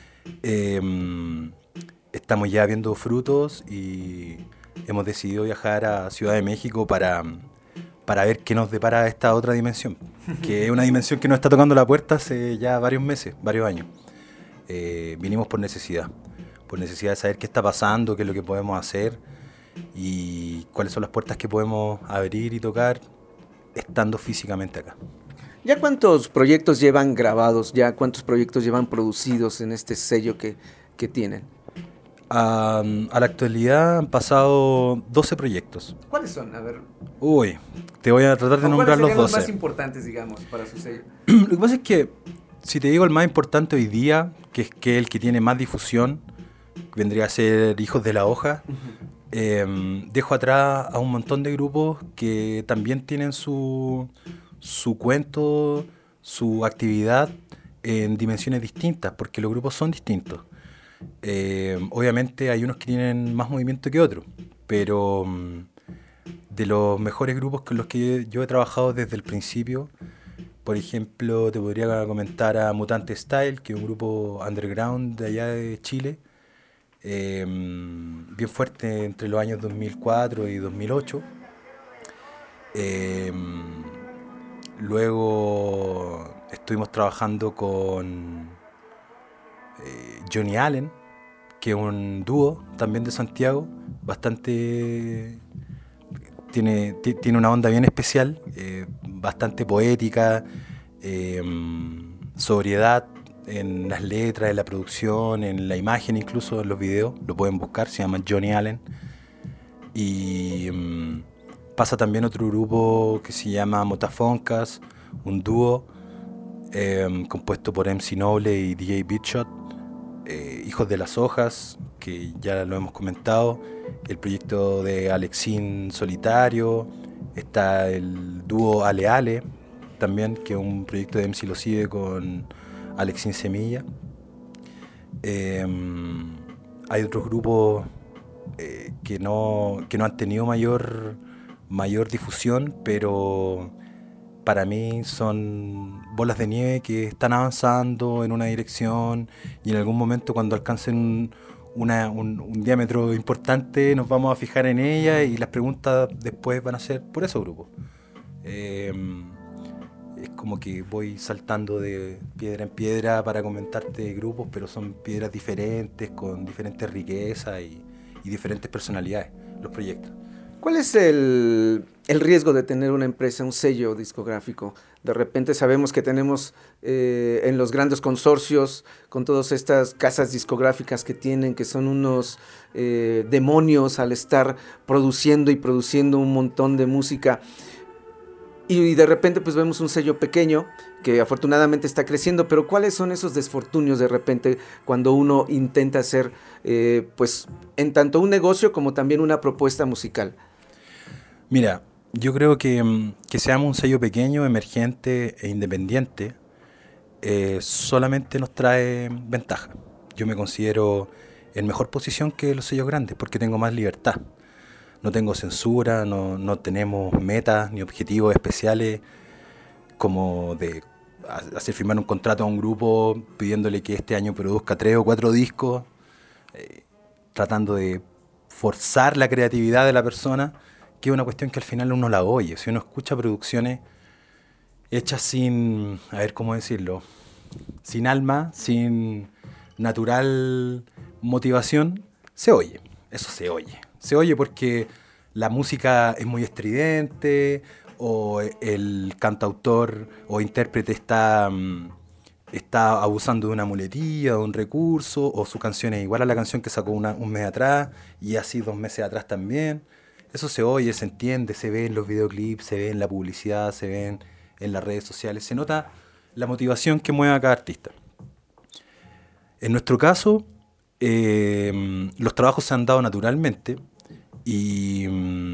eh, estamos ya viendo frutos y hemos decidido viajar a Ciudad de México para, para ver qué nos depara esta otra dimensión, que es una dimensión que nos está tocando la puerta hace ya varios meses, varios años. Eh, vinimos por necesidad. por necesidad de saber qué está pasando, qué es lo que podemos hacer y cuáles son las puertas que podemos abrir y tocar estando físicamente acá. ¿Ya cuántos proyectos llevan grabados? ¿Ya cuántos proyectos llevan producidos en este sello que, que tienen? A, a la actualidad han pasado doce proyectos. ¿Cuáles son? A ver. Uy, te voy a tratar de nombrar los doce. ¿Cuáles serían los más importantes, digamos, para su sello? Lo que pasa es que, si te digo el más importante hoy día, que es que el que tiene más difusión, vendría a ser Hijos de la Hoja. Uh-huh. eh, dejo atrás a un montón de grupos que también tienen su, su cuento, su actividad en dimensiones distintas, porque los grupos son distintos. Eh, obviamente hay unos que tienen más movimiento que otros, pero um, de los mejores grupos con los que yo he trabajado desde el principio, por ejemplo, te podría comentar a Mutante Style, que es un grupo underground de allá de Chile, Eh, bien fuerte entre los años dos mil cuatro y dos mil ocho. Eh, luego estuvimos trabajando con eh, Johnny Allen, que es un dúo también de Santiago, bastante tiene, t- tiene una onda bien especial, eh, bastante poética, eh, sobriedad en las letras, en la producción, en la imagen, incluso en los videos. Lo pueden buscar, se llama Johnny Allen. Y um, pasa también otro grupo que se llama Motafoncas, un dúo eh, compuesto por M C Noble y D J Beatshot. Eh, Hijos de las Hojas, que ya lo hemos comentado, el proyecto de Alexín Solitario, está el dúo Ale Ale también, que es un proyecto de M C Locibe con Alexín Semilla. Eh, hay otros grupos eh, que, no, que no han tenido mayor, mayor difusión, pero para mí son bolas de nieve que están avanzando en una dirección y en algún momento, cuando alcancen una, un, un diámetro importante, nos vamos a fijar en ella y las preguntas después van a ser por esos grupos. Eh, es como que voy saltando de piedra en piedra para comentarte grupos, pero son piedras diferentes, con diferentes riquezas y, y diferentes personalidades, los proyectos. ¿Cuál es el, el riesgo de tener una empresa, un sello discográfico? De repente sabemos que tenemos eh, en los grandes consorcios, con todas estas casas discográficas que tienen, que son unos eh, demonios al estar produciendo y produciendo un montón de música. Y de repente pues vemos un sello pequeño que afortunadamente está creciendo, pero ¿cuáles son esos desfortunios de repente cuando uno intenta hacer eh, pues en tanto un negocio como también una propuesta musical? Mira, yo creo que, que seamos un sello pequeño, emergente e independiente eh, solamente nos trae ventaja. Yo me considero en mejor posición que los sellos grandes porque tengo más libertad. No tengo censura, no, no tenemos metas ni objetivos especiales como de hacer firmar un contrato a un grupo pidiéndole que este año produzca tres o cuatro discos, eh, tratando de forzar la creatividad de la persona, que es una cuestión que al final uno la oye. Si uno escucha producciones hechas sin, a ver cómo decirlo, sin alma, sin natural motivación, se oye, eso se oye. Se oye porque la música es muy estridente o el cantautor o intérprete está, está abusando de una muletilla, de un recurso, o su canción es igual a la canción que sacó una, un mes atrás y así dos meses atrás también. Eso se oye, se entiende, se ve en los videoclips, se ve en la publicidad, se ve en, en las redes sociales. Se nota la motivación que mueve a cada artista. En nuestro caso, eh, los trabajos se han dado naturalmente. Y,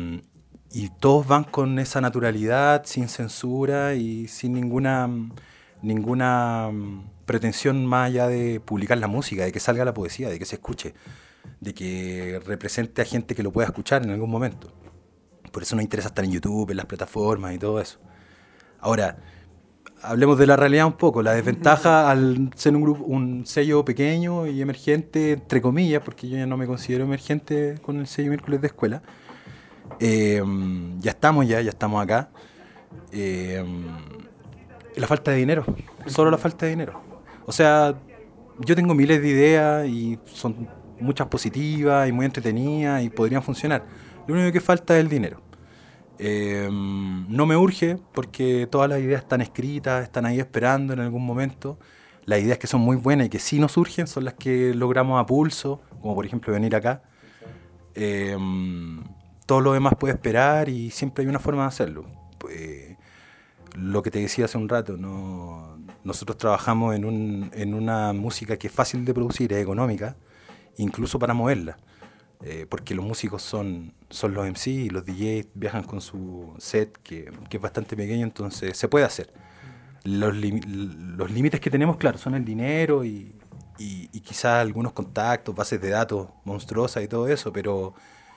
y todos van con esa naturalidad, sin censura y sin ninguna, ninguna pretensión más allá de publicar la música, de que salga la poesía, de que se escuche, de que represente a gente que lo pueda escuchar en algún momento. Por eso nos interesa estar en YouTube, en las plataformas y todo eso. Ahora, hablemos de la realidad un poco. La desventaja al ser un grupo, un sello pequeño y emergente, entre comillas, porque yo ya no me considero emergente con el sello Miércoles de Escuela. Eh, ya estamos ya, ya estamos acá. Eh, la falta de dinero, solo la falta de dinero. O sea, yo tengo miles de ideas y son muchas positivas y muy entretenidas y podrían funcionar. Lo único que falta es el dinero. Eh, no me urge porque todas las ideas están escritas, están ahí esperando en algún momento. Las ideas que son muy buenas y que sí nos surgen son las que logramos a pulso, como por ejemplo venir acá. Eh, todo lo demás puede esperar y siempre hay una forma de hacerlo. Eh, lo que te decía hace un rato, no, nosotros trabajamos en, un, en una música que es fácil de producir, es económica, incluso para moverla. Eh, porque los músicos son, son los M C y los D Js viajan con su set que, que es bastante pequeño, entonces se puede hacer. Los, li- los límites que tenemos, claro, son el dinero y, y, y quizás algunos contactos, bases de datos monstruosas y todo eso, pero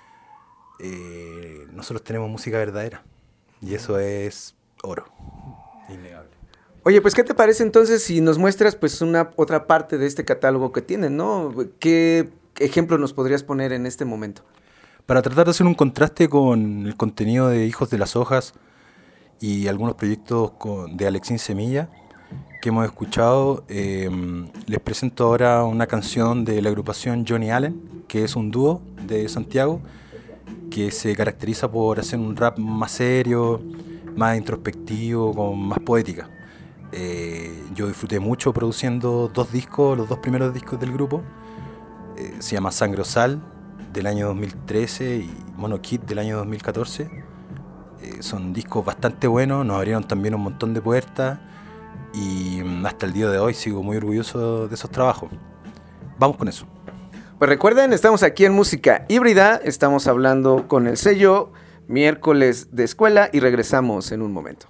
eh, nosotros tenemos música verdadera y eso es oro, innegable. Oye, pues ¿qué te parece entonces si nos muestras pues una otra parte de este catálogo que tienen, ¿no? ¿Qué ejemplo nos podrías poner en este momento? Para tratar de hacer un contraste con el contenido de Hijos de las Hojas y algunos proyectos con, de Alexín Semilla que hemos escuchado, eh, les presento ahora una canción de la agrupación Johnny Allen, que es un dúo de Santiago, que se caracteriza por hacer un rap más serio, más introspectivo, con más poética. Eh, yo disfruté mucho produciendo dos discos, los dos primeros discos del grupo. Eh, se llama Sangre o Sal, del año dos mil trece, y Mono Kid, del año dos mil catorce. Eh, son discos bastante buenos, nos abrieron también un montón de puertas y hasta el día de hoy sigo muy orgulloso de esos trabajos. Vamos con eso. Pues recuerden, estamos aquí en Música Híbrida, estamos hablando con el sello Miércoles de Escuela y regresamos en un momento.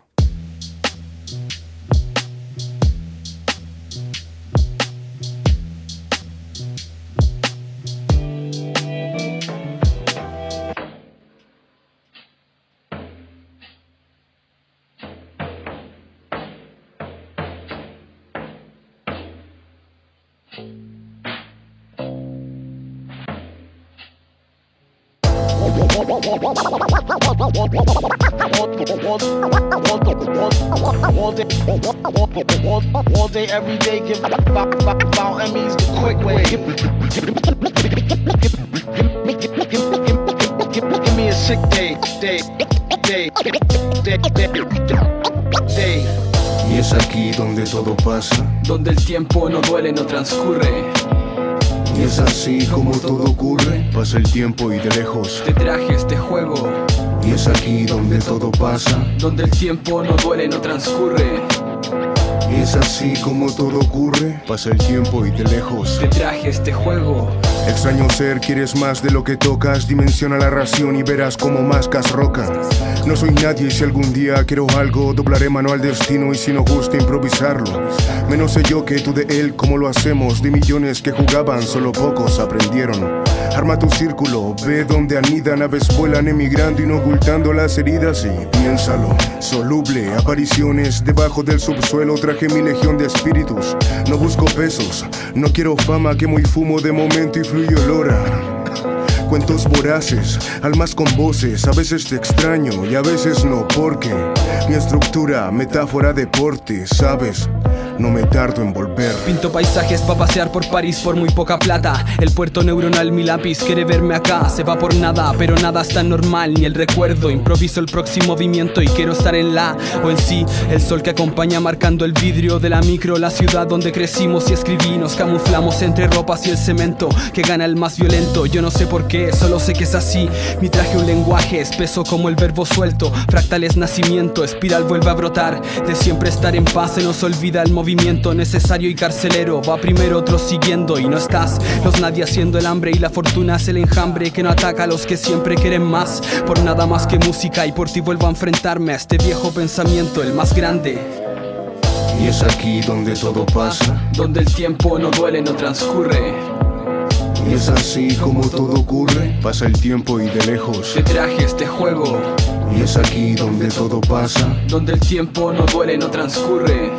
All day, every day, give about Emmys the quick way. Give me a sick day, day, day, day, day. Y es aquí donde todo pasa, donde el tiempo no duele, no transcurre. Y es así como todo ocurre, pasa el tiempo y de lejos te traje este juego. Y es aquí donde todo pasa, donde el tiempo no duele, no transcurre. Y es así como todo ocurre, pasa el tiempo y de lejos te traje este juego. Extraño ser, quieres más de lo que tocas, dimensiona la ración y verás como mascas roca. No soy nadie y si algún día quiero algo, doblaré mano al destino y si no gusta improvisarlo. Menos sé yo que tú de él, como lo hacemos, de millones que jugaban, solo pocos aprendieron. Arma tu círculo, ve donde anidan, aves vuelan emigrando y no ocultando las heridas y piénsalo. Soluble, apariciones debajo del subsuelo, traje mi legión de espíritus. No busco pesos, no quiero fama, quemo y fumo de momento y fluye olor a cuentos voraces, almas con voces. A veces te extraño y a veces no, porque mi estructura, metáfora, deporte, ¿sabes? No me tardo en volver. Pinto paisajes pa' pasear por París por muy poca plata. El puerto neuronal, mi lápiz, quiere verme acá. Se va por nada, pero nada es tan normal. Ni el recuerdo, improviso el próximo movimiento y quiero estar en la o en sí. El sol que acompaña marcando el vidrio de la micro. La ciudad donde crecimos y escribí. Nos camuflamos entre ropas y el cemento que gana el más violento. Yo no sé por qué, solo sé que es así. Mi traje un lenguaje espeso como el verbo suelto. Fractales nacimiento, espiral vuelve a brotar. De siempre estar en paz se nos olvida el movimiento necesario y carcelero. Va primero otro siguiendo y no estás. Los nadie haciendo el hambre y la fortuna es el enjambre que no ataca a los que siempre quieren más. Por nada más que música y por ti vuelvo a enfrentarme a este viejo pensamiento, el más grande. Y es aquí donde todo pasa, donde el tiempo no duele, no transcurre. Y es así como todo ocurre, pasa el tiempo y de lejos te traje este juego. Y es aquí donde todo pasa, donde el tiempo no duele, no transcurre.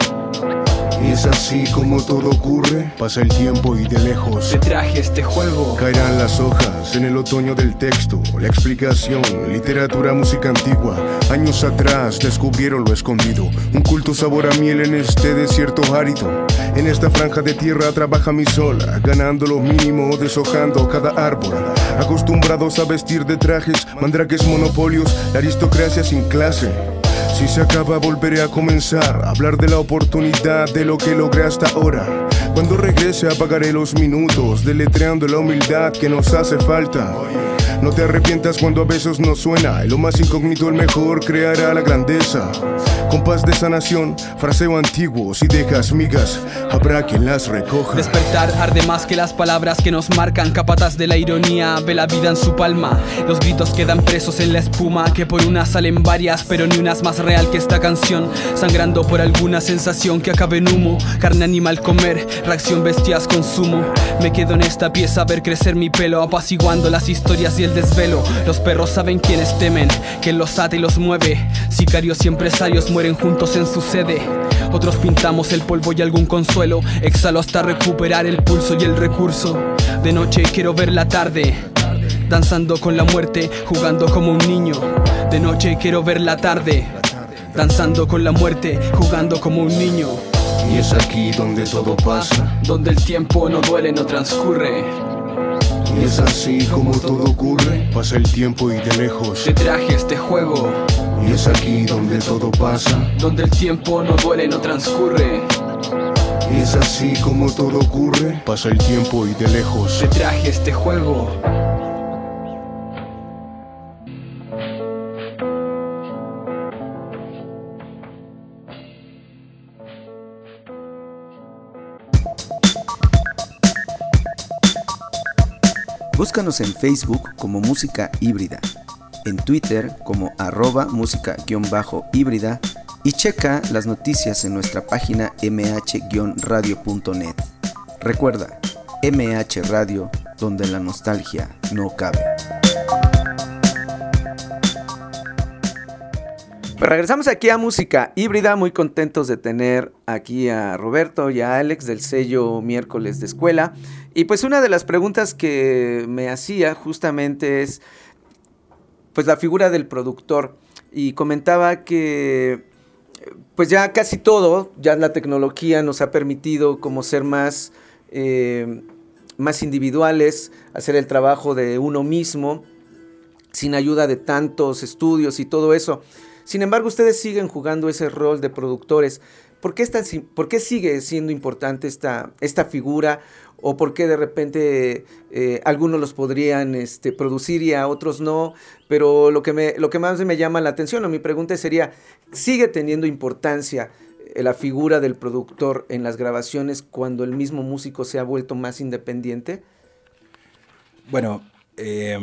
Y es así como todo ocurre, pasa el tiempo y de lejos te traje este juego. Caerán las hojas en el otoño del texto, la explicación, literatura, música antigua. Años atrás descubrieron lo escondido, un culto sabor a miel en este desierto árido. En esta franja de tierra trabaja mi sol, ganando lo mínimo, deshojando cada árbol. Acostumbrados a vestir de trajes, mandraques, monopolios, la aristocracia sin clase. Si se acaba volveré a comenzar a hablar de la oportunidad de lo que logré hasta ahora. Cuando regrese apagaré los minutos, deletreando la humildad que nos hace falta. No te arrepientas cuando a veces no suena, lo más incógnito el mejor creará la grandeza. Compás de sanación, fraseo antiguo, si dejas migas, habrá quien las recoja. Despertar arde más que las palabras que nos marcan. Capataz de la ironía, ve la vida en su palma. Los gritos quedan presos en la espuma, que por una salen varias, pero ni una es más real que esta canción. Sangrando por alguna sensación que acabe en humo. Carne animal comer, reacción bestias consumo. Me quedo en esta pieza a ver crecer mi pelo, apaciguando las historias y el desvelo. Los perros saben quienes temen, quien los ata y los mueve. Sicarios y empresarios mueren juntos en su sede. Otros pintamos el polvo y algún consuelo. Exhalo hasta recuperar el pulso y el recurso. De noche quiero ver la tarde, danzando con la muerte, jugando como un niño. De noche quiero ver la tarde, danzando con la muerte, jugando como un niño. Y es aquí donde todo pasa, donde el tiempo no duele, no transcurre. Y es así como todo ocurre, pasa el tiempo y de lejos te traje este juego. Y es aquí donde todo pasa, donde el tiempo no duele, no transcurre. Y es así como todo ocurre, pasa el tiempo y de lejos te traje este juego. Búscanos en Facebook como Música Híbrida, en Twitter como arroba música-híbrida y checa las noticias en nuestra página eme hache radio punto net. Recuerda, eme hache Radio, donde la nostalgia no cabe. Pues regresamos aquí a Música Híbrida, muy contentos de tener aquí a Roberto y a Alex del sello Miércoles de Escuela. Y pues una de las preguntas que me hacía justamente es, pues la figura del productor, y comentaba que pues ya casi todo, ya la tecnología nos ha permitido como ser más, eh, más individuales, hacer el trabajo de uno mismo, sin ayuda de tantos estudios y todo eso. Sin embargo, ustedes siguen jugando ese rol de productores. ¿Por qué, está, por qué sigue siendo importante esta, esta figura? ¿O por qué de repente eh, algunos los podrían este, producir y a otros no? Pero lo que, me, lo que más me llama la atención, o mi pregunta sería, ¿sigue teniendo importancia eh, la figura del productor en las grabaciones cuando el mismo músico se ha vuelto más independiente? Bueno, eh,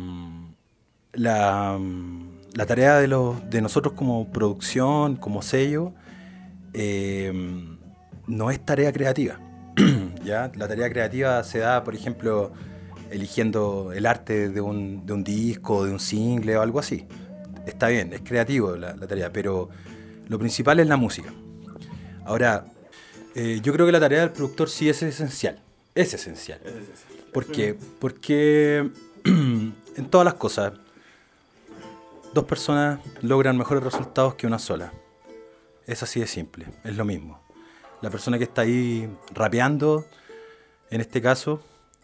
la, la tarea de, los, de nosotros como producción, como sello, eh, no es tarea creativa. ¿Ya? La tarea creativa se da, por ejemplo, eligiendo el arte de un, de un disco, de un single o algo así. Está bien, es creativo la, la tarea, pero lo principal es la música. Ahora, eh, yo creo que la tarea del productor sí es esencial. Es esencial. Es esencial. ¿Por qué? Porque en todas las cosas, dos personas logran mejores resultados que una sola. Es así de simple, es lo mismo. La persona que está ahí rapeando, en este caso,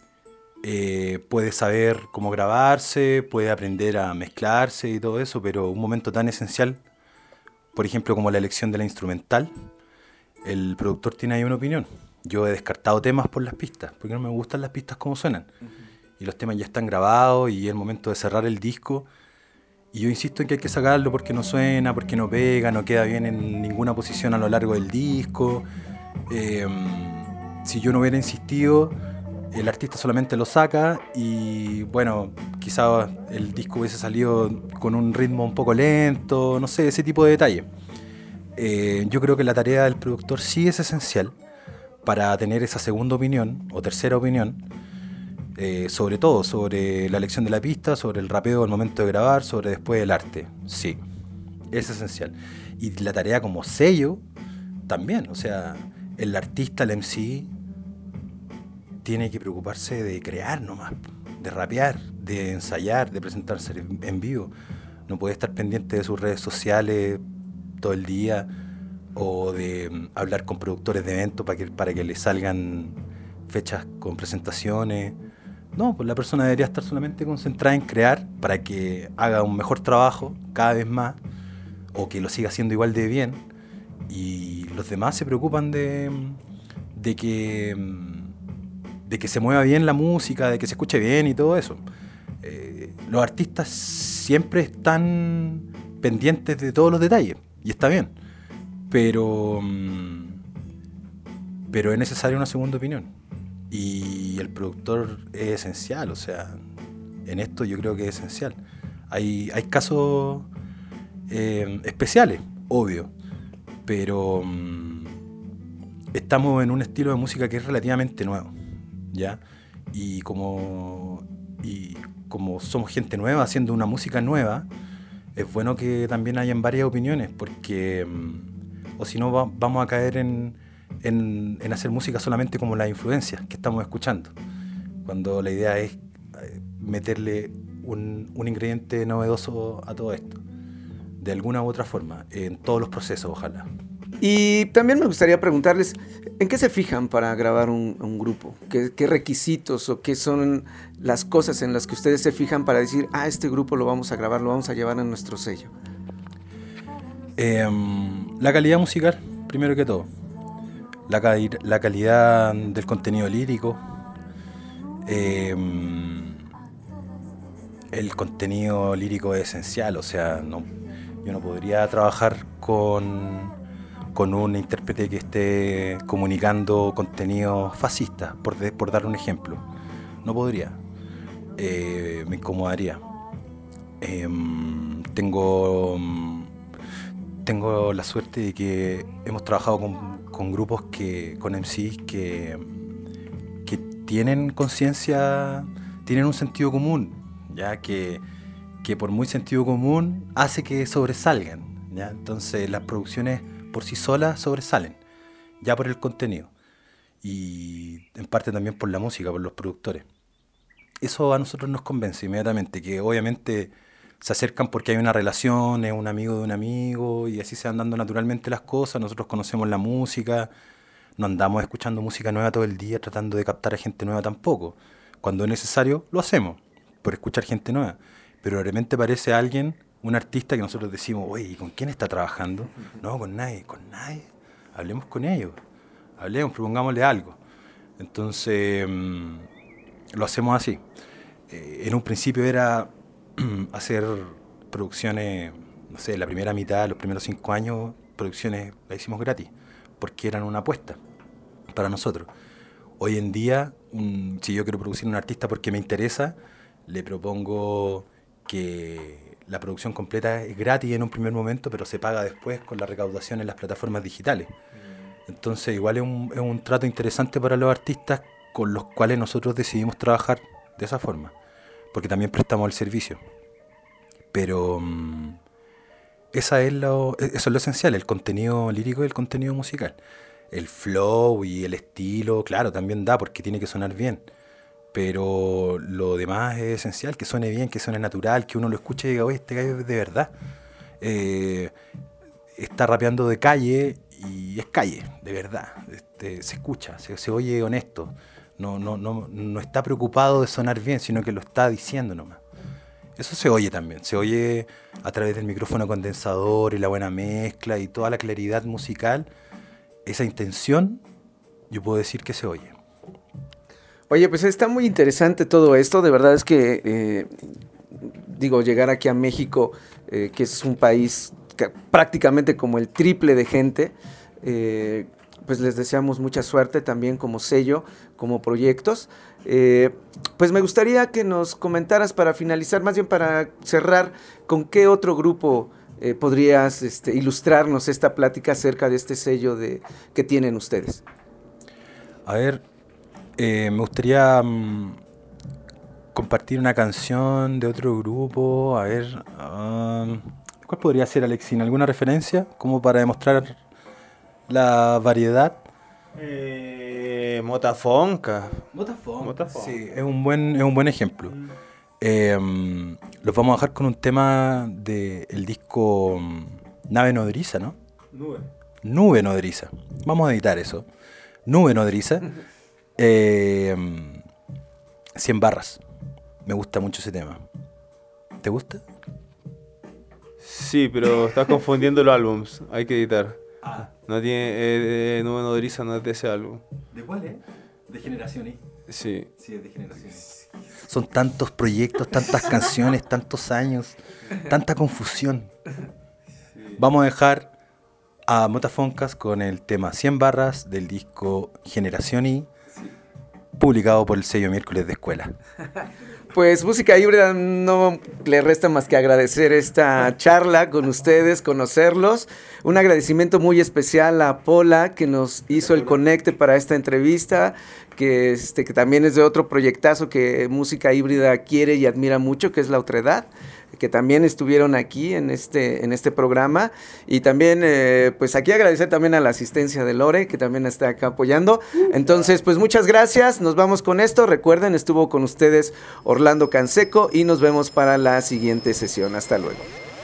eh, puede saber cómo grabarse, puede aprender a mezclarse y todo eso, pero un momento tan esencial, por ejemplo, como la elección de la instrumental, el productor tiene ahí una opinión. Yo he descartado temas por las pistas, porque no me gustan las pistas como suenan. Uh-huh. Y los temas ya están grabados y es el momento de cerrar el disco. Y yo insisto en que hay que sacarlo porque no suena, porque no pega, no queda bien en ninguna posición a lo largo del disco. Eh, si yo no hubiera insistido, el artista solamente lo saca y bueno, quizás el disco hubiese salido con un ritmo un poco lento, no sé, ese tipo de detalle. Eh, yo creo que la tarea del productor sí es esencial para tener esa segunda opinión o tercera opinión, eh, sobre todo sobre la elección de la pista, sobre el rapeo al momento de grabar, sobre después el arte. Sí, es esencial. Y la tarea como sello también, o sea, el artista, el M C, tiene que preocuparse de crear nomás, de rapear, de ensayar, de presentarse en vivo. No puede estar pendiente de sus redes sociales todo el día o de um, hablar con productores de eventos para que, para que le salgan fechas con presentaciones. No, pues la persona debería estar solamente concentrada en crear para que haga un mejor trabajo cada vez más o que lo siga haciendo igual de bien. Y los demás se preocupan de, de, que, de que se mueva bien la música, de que se escuche bien y todo eso. Eh, los artistas siempre están pendientes de todos los detalles, y está bien. Pero, pero es necesaria una segunda opinión. Y el productor es esencial, o sea, en esto yo creo que es esencial. Hay, hay casos eh, especiales, obvio. Pero um, estamos en un estilo de música que es relativamente nuevo, ¿ya? Y como, y como somos gente nueva haciendo una música nueva, es bueno que también hayan varias opiniones, porque um, o si no va, vamos a caer en, en, en hacer música solamente como las influencias que estamos escuchando, cuando la idea es meterle un, un ingrediente novedoso a todo esto. De alguna u otra forma, en todos los procesos, ojalá. Y también me gustaría preguntarles, ¿en qué se fijan para grabar un, un grupo? ¿Qué, ¿Qué requisitos o qué son las cosas en las que ustedes se fijan para decir, ah, este grupo lo vamos a grabar, lo vamos a llevar a nuestro sello? Eh, la calidad musical, primero que todo. La, cal- la calidad del contenido lírico. Eh, el contenido lírico es esencial, o sea, no... Yo no podría trabajar con, con un intérprete que esté comunicando contenido fascista, por, de, por dar un ejemplo. No podría. Eh, me incomodaría. Eh, tengo, tengo la suerte de que hemos trabajado con, con grupos, que, con M Cs que, que tienen conciencia, tienen un sentido común, ya que... que por muy sentido común hace que sobresalgan, ¿ya? Entonces las producciones por sí solas sobresalen, ya por el contenido, y en parte también por la música, por los productores. Eso a nosotros nos convence inmediatamente, que obviamente se acercan porque hay una relación, es un amigo de un amigo, y así se van dando naturalmente las cosas. Nosotros conocemos la música, no andamos escuchando música nueva todo el día tratando de captar a gente nueva tampoco. Cuando es necesario, lo hacemos, por escuchar gente nueva. Pero de repente aparece alguien, un artista que nosotros decimos, oye, ¿y con quién está trabajando? No, con nadie, con nadie. Hablemos con ellos, hablemos, propongámosle algo. Entonces, mmm, lo hacemos así. Eh, en un principio era hacer producciones, no sé, la primera mitad, los primeros cinco años, producciones las hicimos gratis, porque eran una apuesta para nosotros. Hoy en día, un, si yo quiero producir un artista porque me interesa, le propongo que la producción completa es gratis en un primer momento, pero se paga después con la recaudación en las plataformas digitales. Entonces, igual es un, es un trato interesante para los artistas con los cuales nosotros decidimos trabajar de esa forma, porque también prestamos el servicio. Pero um, esa es lo, eso es lo esencial, el contenido lírico y el contenido musical. El flow y el estilo, claro, también da porque tiene que sonar bien. Pero lo demás es esencial, que suene bien, que suene natural, que uno lo escuche y diga, oye, este gallo es de verdad. Eh, está rapeando de calle y es calle, de verdad. Este, se escucha, se, se oye honesto. No, no, no, no está preocupado de sonar bien, sino que lo está diciendo nomás. Eso se oye también, se oye a través del micrófono condensador y la buena mezcla y toda la claridad musical. Esa intención, yo puedo decir que se oye. Oye, pues está muy interesante todo esto. De verdad es que, eh, digo, llegar aquí a México, eh, que es un país que, prácticamente como el triple de gente, eh, pues les deseamos mucha suerte también como sello, como proyectos. Eh, pues me gustaría que nos comentaras para finalizar, más bien para cerrar, con qué otro grupo eh, podrías este, ilustrarnos esta plática acerca de este sello de, que tienen ustedes. A ver, eh, me gustaría um, compartir una canción de otro grupo. A ver, um, ¿cuál podría ser, Alexín? ¿Alguna referencia como para demostrar la variedad? Eh, Motafonca. Motafonca. Motafonca. Sí, es un buen, es un buen ejemplo. Mm. Eh, um, los vamos a dejar con un tema del disco um, Nave Nodriza, ¿no? Nube. Nube Nodriza. Vamos a editar eso. Nube Nodriza. eh, um, cien barras. Me gusta mucho ese tema. ¿Te gusta? Sí, pero estás confundiendo los álbums. Hay que editar. Ah. No tiene, eh, eh, Nube Nodriza no es de ese álbum. ¿De cuál es? ¿De Generación I? Sí. Sí, es de Generación I. Son tantos proyectos, tantas canciones, tantos años, tanta confusión. Sí. Vamos a dejar a Motafoncas con el tema cien barras del disco Generación I, sí, publicado por el sello Miércoles de Escuela. Pues Música Híbrida no le resta más que agradecer esta charla con ustedes, conocerlos. Un agradecimiento muy especial a Pola, que nos hizo el conecte para esta entrevista, que, este, que también es de otro proyectazo que Música Híbrida quiere y admira mucho, que es La Otredad, que también estuvieron aquí en este, en este programa. Y también, eh, pues aquí agradecer también a la asistencia de Lore, que también está acá apoyando. Entonces, pues muchas gracias, nos vamos con esto. Recuerden, estuvo con ustedes Orlando Canseco y nos vemos para la siguiente sesión. Hasta luego.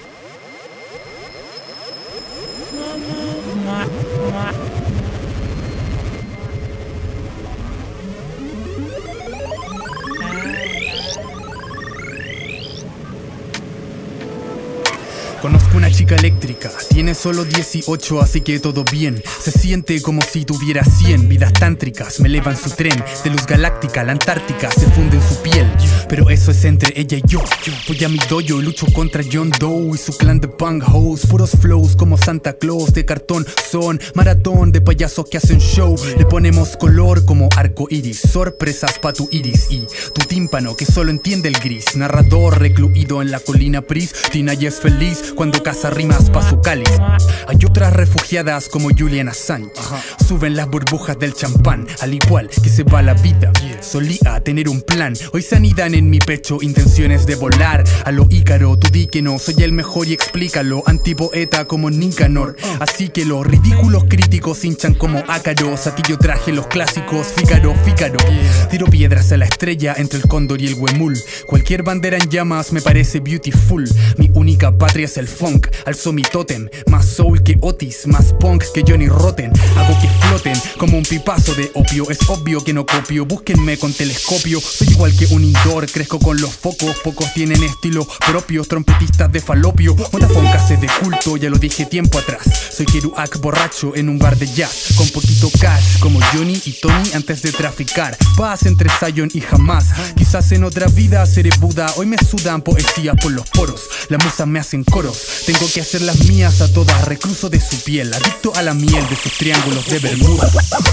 Conozco una chica eléctrica, tiene solo dieciocho, así que todo bien. Se siente como si tuviera cien vidas tántricas. Me elevan su tren de luz galáctica, la Antártica se funde en su piel. Pero eso es entre ella y yo. Voy a mi dojo y lucho contra John Doe y su clan de punk hoes. Puros flows como Santa Claus de cartón son maratón de payasos que hacen show. Le ponemos color como arco iris, sorpresas pa' tu iris y tu tímpano que solo entiende el gris. Narrador recluido en la colina pristina y es feliz cuando caza rimas pa' su cáliz. Hay otras refugiadas como Julian Assange. Suben las burbujas del champán, al igual que se va la vida. Solía tener un plan, hoy se anidan en mi pecho intenciones de volar. A lo Ícaro, tú di que no, soy el mejor y explícalo. Antipoeta como Nicanor. Así que los ridículos críticos hinchan como ácaros. Aquí yo traje los clásicos, Fígaro, Fígaro. Tiro piedras a la estrella entre el cóndor y el huemul. Cualquier bandera en llamas me parece beautiful. Mi única patria es el funk, alzo mi tótem. Más soul que Otis, más punk que Johnny Rotten. Hago que floten como un pipazo de opio. Es obvio que no copio, búsquenme con telescopio. Soy igual que un indoor, crezco con los focos. Pocos tienen estilo propios, trompetistas de falopio. Vodafone es de culto, ya lo dije tiempo atrás. Soy Kerouac borracho en un bar de jazz, con poquito cash, como Johnny y Tony antes de traficar. Paz entre Zion y Hamas. Quizás en otra vida seré Buda. Hoy me sudan poesía por los poros. Las musas me hacen coros. Tengo que hacer las mías a todas. Recluso de su piel, adicto a la miel de sus triángulos de Bermuda.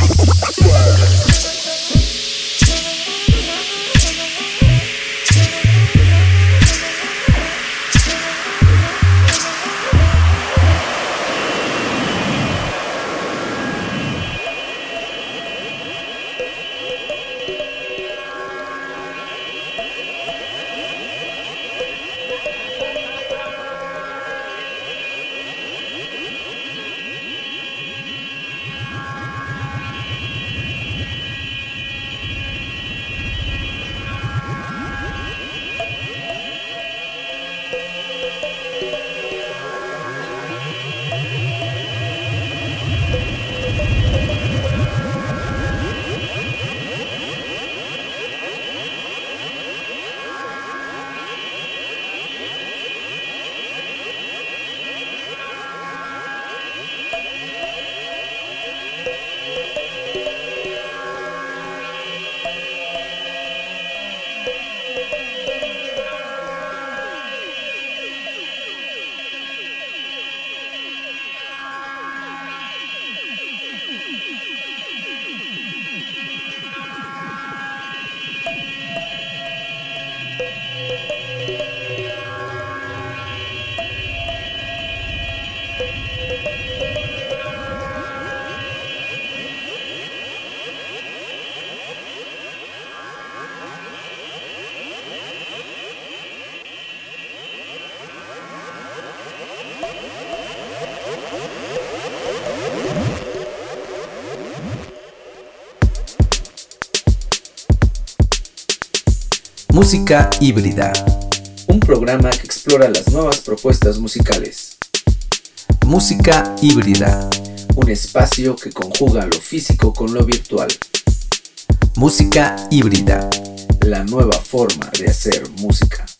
Música híbrida, un programa que explora las nuevas propuestas musicales. Música híbrida, un espacio que conjuga lo físico con lo virtual. Música híbrida, la nueva forma de hacer música.